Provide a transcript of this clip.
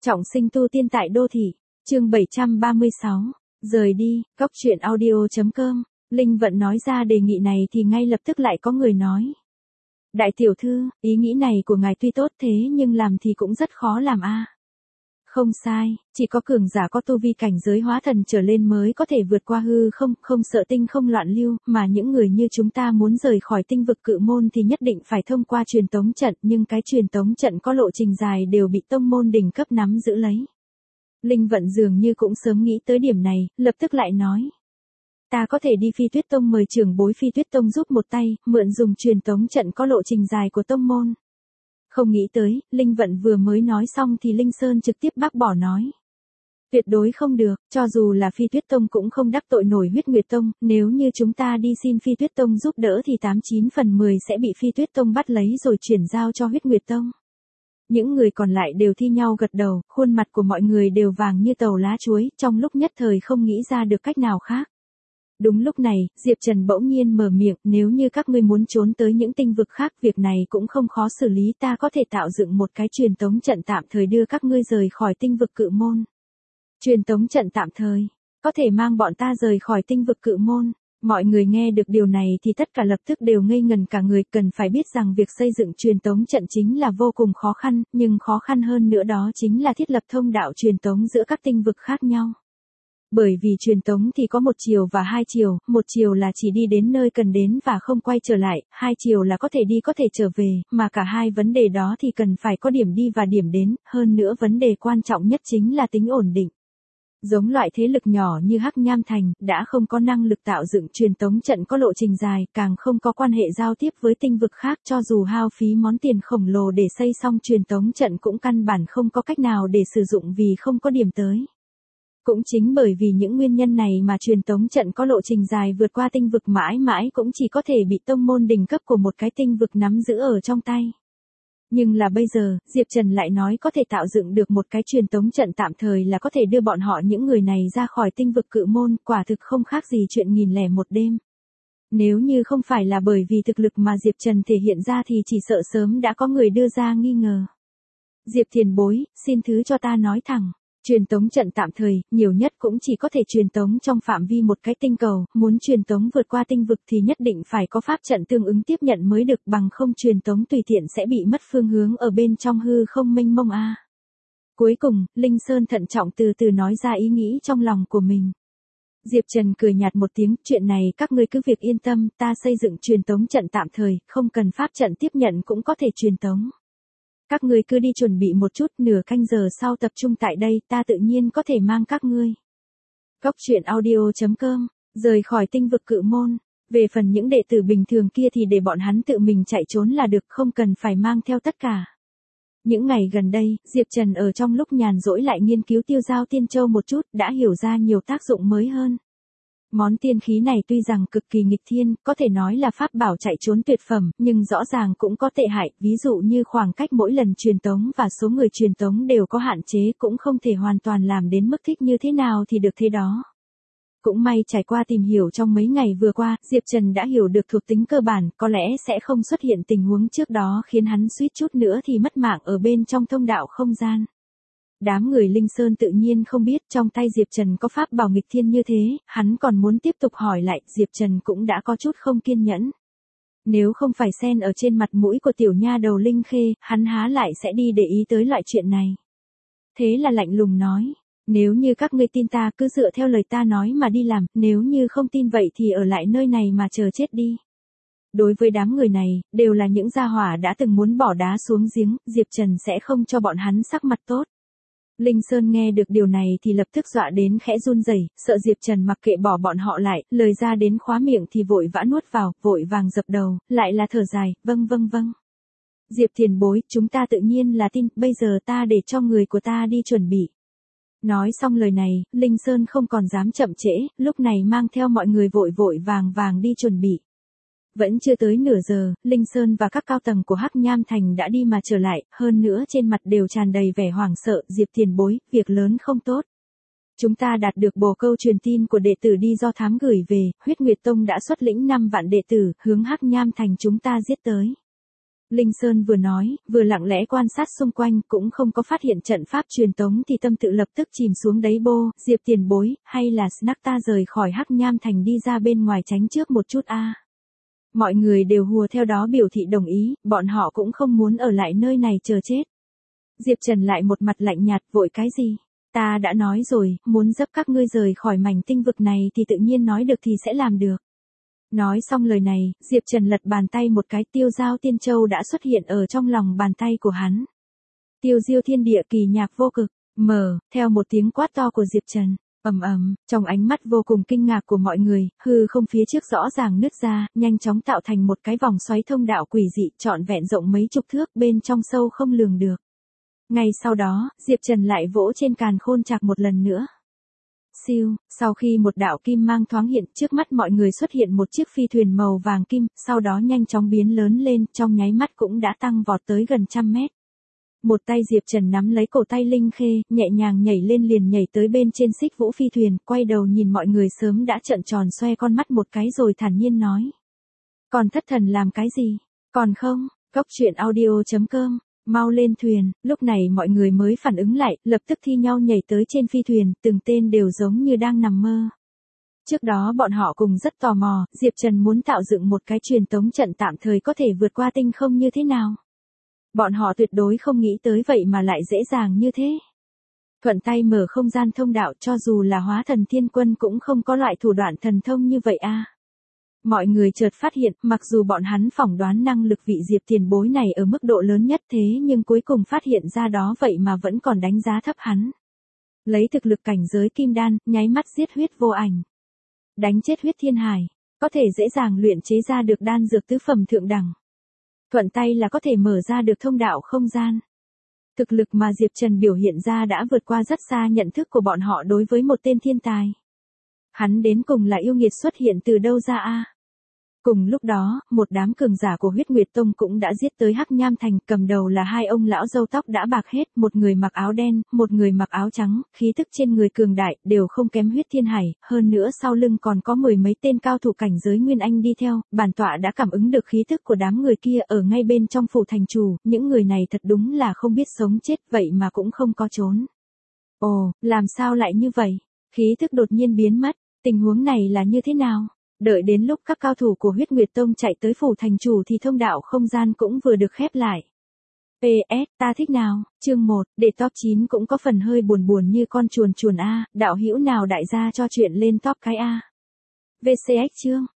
Trọng sinh tu tiên tại đô thị, chương 736, rời đi, góc truyện audio.com, Linh Vận nói ra đề nghị này thì ngay lập tức lại có người nói. Đại tiểu thư, ý nghĩ này của ngài tuy tốt thế nhưng làm thì cũng rất khó làm a. Không sai, chỉ có cường giả có tu vi cảnh giới hóa thần trở lên mới có thể vượt qua hư không, không sợ tinh không loạn lưu, mà những người như chúng ta muốn rời khỏi tinh vực cự môn thì nhất định phải thông qua truyền tống trận, nhưng cái truyền tống trận có lộ trình dài đều bị tông môn đỉnh cấp nắm giữ lấy. Linh Vận dường như cũng sớm nghĩ tới điểm này, lập tức lại nói. Ta có thể đi Phi Tuyết Tông mời trưởng bối Phi Tuyết Tông giúp một tay, mượn dùng truyền tống trận có lộ trình dài của tông môn. Không nghĩ tới, Linh Vận vừa mới nói xong thì Linh Sơn trực tiếp bác bỏ nói. Tuyệt đối không được, cho dù là Phi Tuyết Tông cũng không đắc tội nổi Huyết Nguyệt Tông, nếu như chúng ta đi xin Phi Tuyết Tông giúp đỡ thì 89 phần 10 sẽ bị Phi Tuyết Tông bắt lấy rồi chuyển giao cho Huyết Nguyệt Tông. Những người còn lại đều thi nhau gật đầu, khuôn mặt của mọi người đều vàng như tàu lá chuối, trong lúc nhất thời không nghĩ ra được cách nào khác. Đúng lúc này, Diệp Trần bỗng nhiên mở miệng, nếu như các ngươi muốn trốn tới những tinh vực khác, việc này cũng không khó xử lý, ta có thể tạo dựng một cái truyền tống trận tạm thời đưa các ngươi rời khỏi tinh vực cự môn. Truyền tống trận tạm thời, có thể mang bọn ta rời khỏi tinh vực cự môn. Mọi người nghe được điều này thì tất cả lập tức đều ngây ngần cả người, cần phải biết rằng việc xây dựng truyền tống trận chính là vô cùng khó khăn, nhưng khó khăn hơn nữa đó chính là thiết lập thông đạo truyền tống giữa các tinh vực khác nhau. Bởi vì truyền tống thì có một chiều và hai chiều, một chiều là chỉ đi đến nơi cần đến và không quay trở lại, hai chiều là có thể đi có thể trở về, mà cả hai vấn đề đó thì cần phải có điểm đi và điểm đến, hơn nữa vấn đề quan trọng nhất chính là tính ổn định. Giống loại thế lực nhỏ như Hắc Nham Thành, đã không có năng lực tạo dựng truyền tống trận có lộ trình dài, càng không có quan hệ giao tiếp với tinh vực khác, cho dù hao phí món tiền khổng lồ để xây xong truyền tống trận cũng căn bản không có cách nào để sử dụng vì không có điểm tới. Cũng chính bởi vì những nguyên nhân này mà truyền tống trận có lộ trình dài vượt qua tinh vực mãi mãi cũng chỉ có thể bị tông môn đỉnh cấp của một cái tinh vực nắm giữ ở trong tay. Nhưng là bây giờ, Diệp Trần lại nói có thể tạo dựng được một cái truyền tống trận tạm thời là có thể đưa bọn họ những người này ra khỏi tinh vực cự môn, quả thực không khác gì chuyện 1001 đêm. Nếu như không phải là bởi vì thực lực mà Diệp Trần thể hiện ra thì chỉ sợ sớm đã có người đưa ra nghi ngờ. Diệp tiền bối, xin thứ cho ta nói thẳng. Truyền tống trận tạm thời, nhiều nhất cũng chỉ có thể truyền tống trong phạm vi một cái tinh cầu, muốn truyền tống vượt qua tinh vực thì nhất định phải có pháp trận tương ứng tiếp nhận mới được, bằng không truyền tống tùy tiện sẽ bị mất phương hướng ở bên trong hư không mênh mông a. Cuối cùng, Linh Sơn thận trọng từ từ nói ra ý nghĩ trong lòng của mình. Diệp Trần cười nhạt một tiếng, chuyện này các ngươi cứ việc yên tâm, ta xây dựng truyền tống trận tạm thời, không cần pháp trận tiếp nhận cũng có thể truyền tống. Các ngươi cứ đi chuẩn bị một chút, nửa canh giờ sau tập trung tại đây, ta tự nhiên có thể mang các ngươi. Góc truyện audio.com, rời khỏi tinh vực cự môn. Về phần những đệ tử bình thường kia thì để bọn hắn tự mình chạy trốn là được, không cần phải mang theo tất cả. Những ngày gần đây, Diệp Trần ở trong lúc nhàn rỗi lại nghiên cứu Tiêu Giao Tiên Châu một chút, đã hiểu ra nhiều tác dụng mới hơn. Món tiên khí này tuy rằng cực kỳ nghịch thiên, có thể nói là pháp bảo chạy trốn tuyệt phẩm, nhưng rõ ràng cũng có tệ hại, ví dụ như khoảng cách mỗi lần truyền tống và số người truyền tống đều có hạn chế, cũng không thể hoàn toàn làm đến mức thích như thế nào thì được thế đó. Cũng may trải qua tìm hiểu trong mấy ngày vừa qua, Diệp Trần đã hiểu được thuộc tính cơ bản, có lẽ sẽ không xuất hiện tình huống trước đó khiến hắn suýt chút nữa thì mất mạng ở bên trong thông đạo không gian. Đám người Linh Sơn tự nhiên không biết trong tay Diệp Trần có pháp bảo nghịch thiên như thế, hắn còn muốn tiếp tục hỏi lại, Diệp Trần cũng đã có chút không kiên nhẫn. Nếu không phải xen ở trên mặt mũi của tiểu nha đầu Linh Khê, hắn há lại sẽ đi để ý tới loại chuyện này. Thế là lạnh lùng nói, nếu như các ngươi tin ta cứ dựa theo lời ta nói mà đi làm, nếu như không tin vậy thì ở lại nơi này mà chờ chết đi. Đối với đám người này, đều là những gia hỏa đã từng muốn bỏ đá xuống giếng, Diệp Trần sẽ không cho bọn hắn sắc mặt tốt. Linh Sơn nghe được điều này thì lập tức dọa đến khẽ run rẩy, sợ Diệp Trần mặc kệ bỏ bọn họ lại, lời ra đến khóa miệng thì vội vã nuốt vào, vội vàng dập đầu, lại là thở dài, vâng. Diệp tiền bối, chúng ta tự nhiên là tin, bây giờ ta để cho người của ta đi chuẩn bị. Nói xong lời này, Linh Sơn không còn dám chậm trễ, lúc này mang theo mọi người vội vàng đi chuẩn bị. Vẫn chưa tới nửa giờ, Linh Sơn và các cao tầng của Hắc Nham Thành đã đi mà trở lại, hơn nữa trên mặt đều tràn đầy vẻ hoảng sợ, Diệp tiền bối, việc lớn không tốt. Chúng ta đạt được bồ câu truyền tin của đệ tử đi do thám gửi về, Huyết Nguyệt Tông đã xuất lĩnh 5 vạn đệ tử, hướng Hắc Nham Thành chúng ta giết tới. Linh Sơn vừa nói, vừa lặng lẽ quan sát xung quanh, cũng không có phát hiện trận pháp truyền tống thì tâm tự lập tức chìm xuống đáy bô. Diệp tiền bối, hay là snack ta rời khỏi Hắc Nham Thành đi ra bên ngoài tránh trước một chút a. Mọi người đều hùa theo đó biểu thị đồng ý, bọn họ cũng không muốn ở lại nơi này chờ chết. Diệp Trần lại một mặt lạnh nhạt, vội cái gì? Ta đã nói rồi, muốn dấp các ngươi rời khỏi mảnh tinh vực này thì tự nhiên nói được thì sẽ làm được. Nói xong lời này, Diệp Trần lật bàn tay một cái, Tiêu Giao Tiên Châu đã xuất hiện ở trong lòng bàn tay của hắn. Tiêu diêu thiên địa kỳ nhạc vô cực, mở, theo một tiếng quát to của Diệp Trần. Trong ánh mắt vô cùng kinh ngạc của mọi người, hư không phía trước rõ ràng nứt ra, nhanh chóng tạo thành một cái vòng xoáy thông đạo quỷ dị, trọn vẹn rộng mấy chục thước, bên trong sâu không lường được. Ngay sau đó, Diệp Trần lại vỗ trên càn khôn chạc một lần nữa. Siêu, sau khi một đạo kim mang thoáng hiện, trước mắt mọi người xuất hiện một chiếc phi thuyền màu vàng kim, sau đó nhanh chóng biến lớn lên, trong nháy mắt cũng đã tăng vọt tới gần 100 mét. Một tay Diệp Trần nắm lấy cổ tay Linh Khê, nhẹ nhàng nhảy lên liền nhảy tới bên trên xích vũ phi thuyền, quay đầu nhìn mọi người sớm đã trợn tròn xoe con mắt một cái rồi thản nhiên nói. Còn thất thần làm cái gì? Còn không, coctruyện.audio.com, mau lên thuyền. Lúc này mọi người mới phản ứng lại, lập tức thi nhau nhảy tới trên phi thuyền, từng tên đều giống như đang nằm mơ. Trước đó bọn họ cùng rất tò mò, Diệp Trần muốn tạo dựng một cái truyền tống trận tạm thời có thể vượt qua tinh không như thế nào. Bọn họ tuyệt đối không nghĩ tới vậy mà lại dễ dàng như thế. Thuận tay mở không gian thông đạo, cho dù là Hóa Thần Thiên Quân cũng không có loại thủ đoạn thần thông như vậy a. Mọi người chợt phát hiện, mặc dù bọn hắn phỏng đoán năng lực vị Diệp tiền bối này ở mức độ lớn nhất thế nhưng cuối cùng phát hiện ra đó vậy mà vẫn còn đánh giá thấp hắn. Lấy thực lực cảnh giới kim đan, nháy mắt giết huyết vô ảnh. Đánh chết huyết thiên hải, có thể dễ dàng luyện chế ra được đan dược tứ phẩm thượng đẳng. Thuận tay là có thể mở ra được thông đạo không gian. Thực lực mà Diệp Trần biểu hiện ra đã vượt qua rất xa nhận thức của bọn họ đối với một tên thiên tài. Hắn đến cùng là yêu nghiệt xuất hiện từ đâu ra a? Cùng lúc đó, một đám cường giả của Huyết Nguyệt Tông cũng đã giết tới Hắc Nham Thành, cầm đầu là hai ông lão râu tóc đã bạc hết, một người mặc áo đen, một người mặc áo trắng, khí tức trên người cường đại, đều không kém Huyết Thiên Hải, hơn nữa sau lưng còn có mười mấy tên cao thủ cảnh giới Nguyên Anh đi theo, bản tọa đã cảm ứng được khí tức của đám người kia ở ngay bên trong phủ thành chủ, những người này thật đúng là không biết sống chết, vậy mà cũng không có trốn. Ồ, làm sao lại như vậy? Khí tức đột nhiên biến mất, tình huống này là như thế nào? Đợi đến lúc các cao thủ của Huyết Nguyệt Tông chạy tới phủ thành chủ thì thông đạo không gian cũng vừa được khép lại. PS, ta thích nào, chương 1, để top 9 cũng có phần hơi buồn buồn như con chuồn chuồn A, đạo hữu nào đại gia cho chuyện lên top cái A. VCX chương,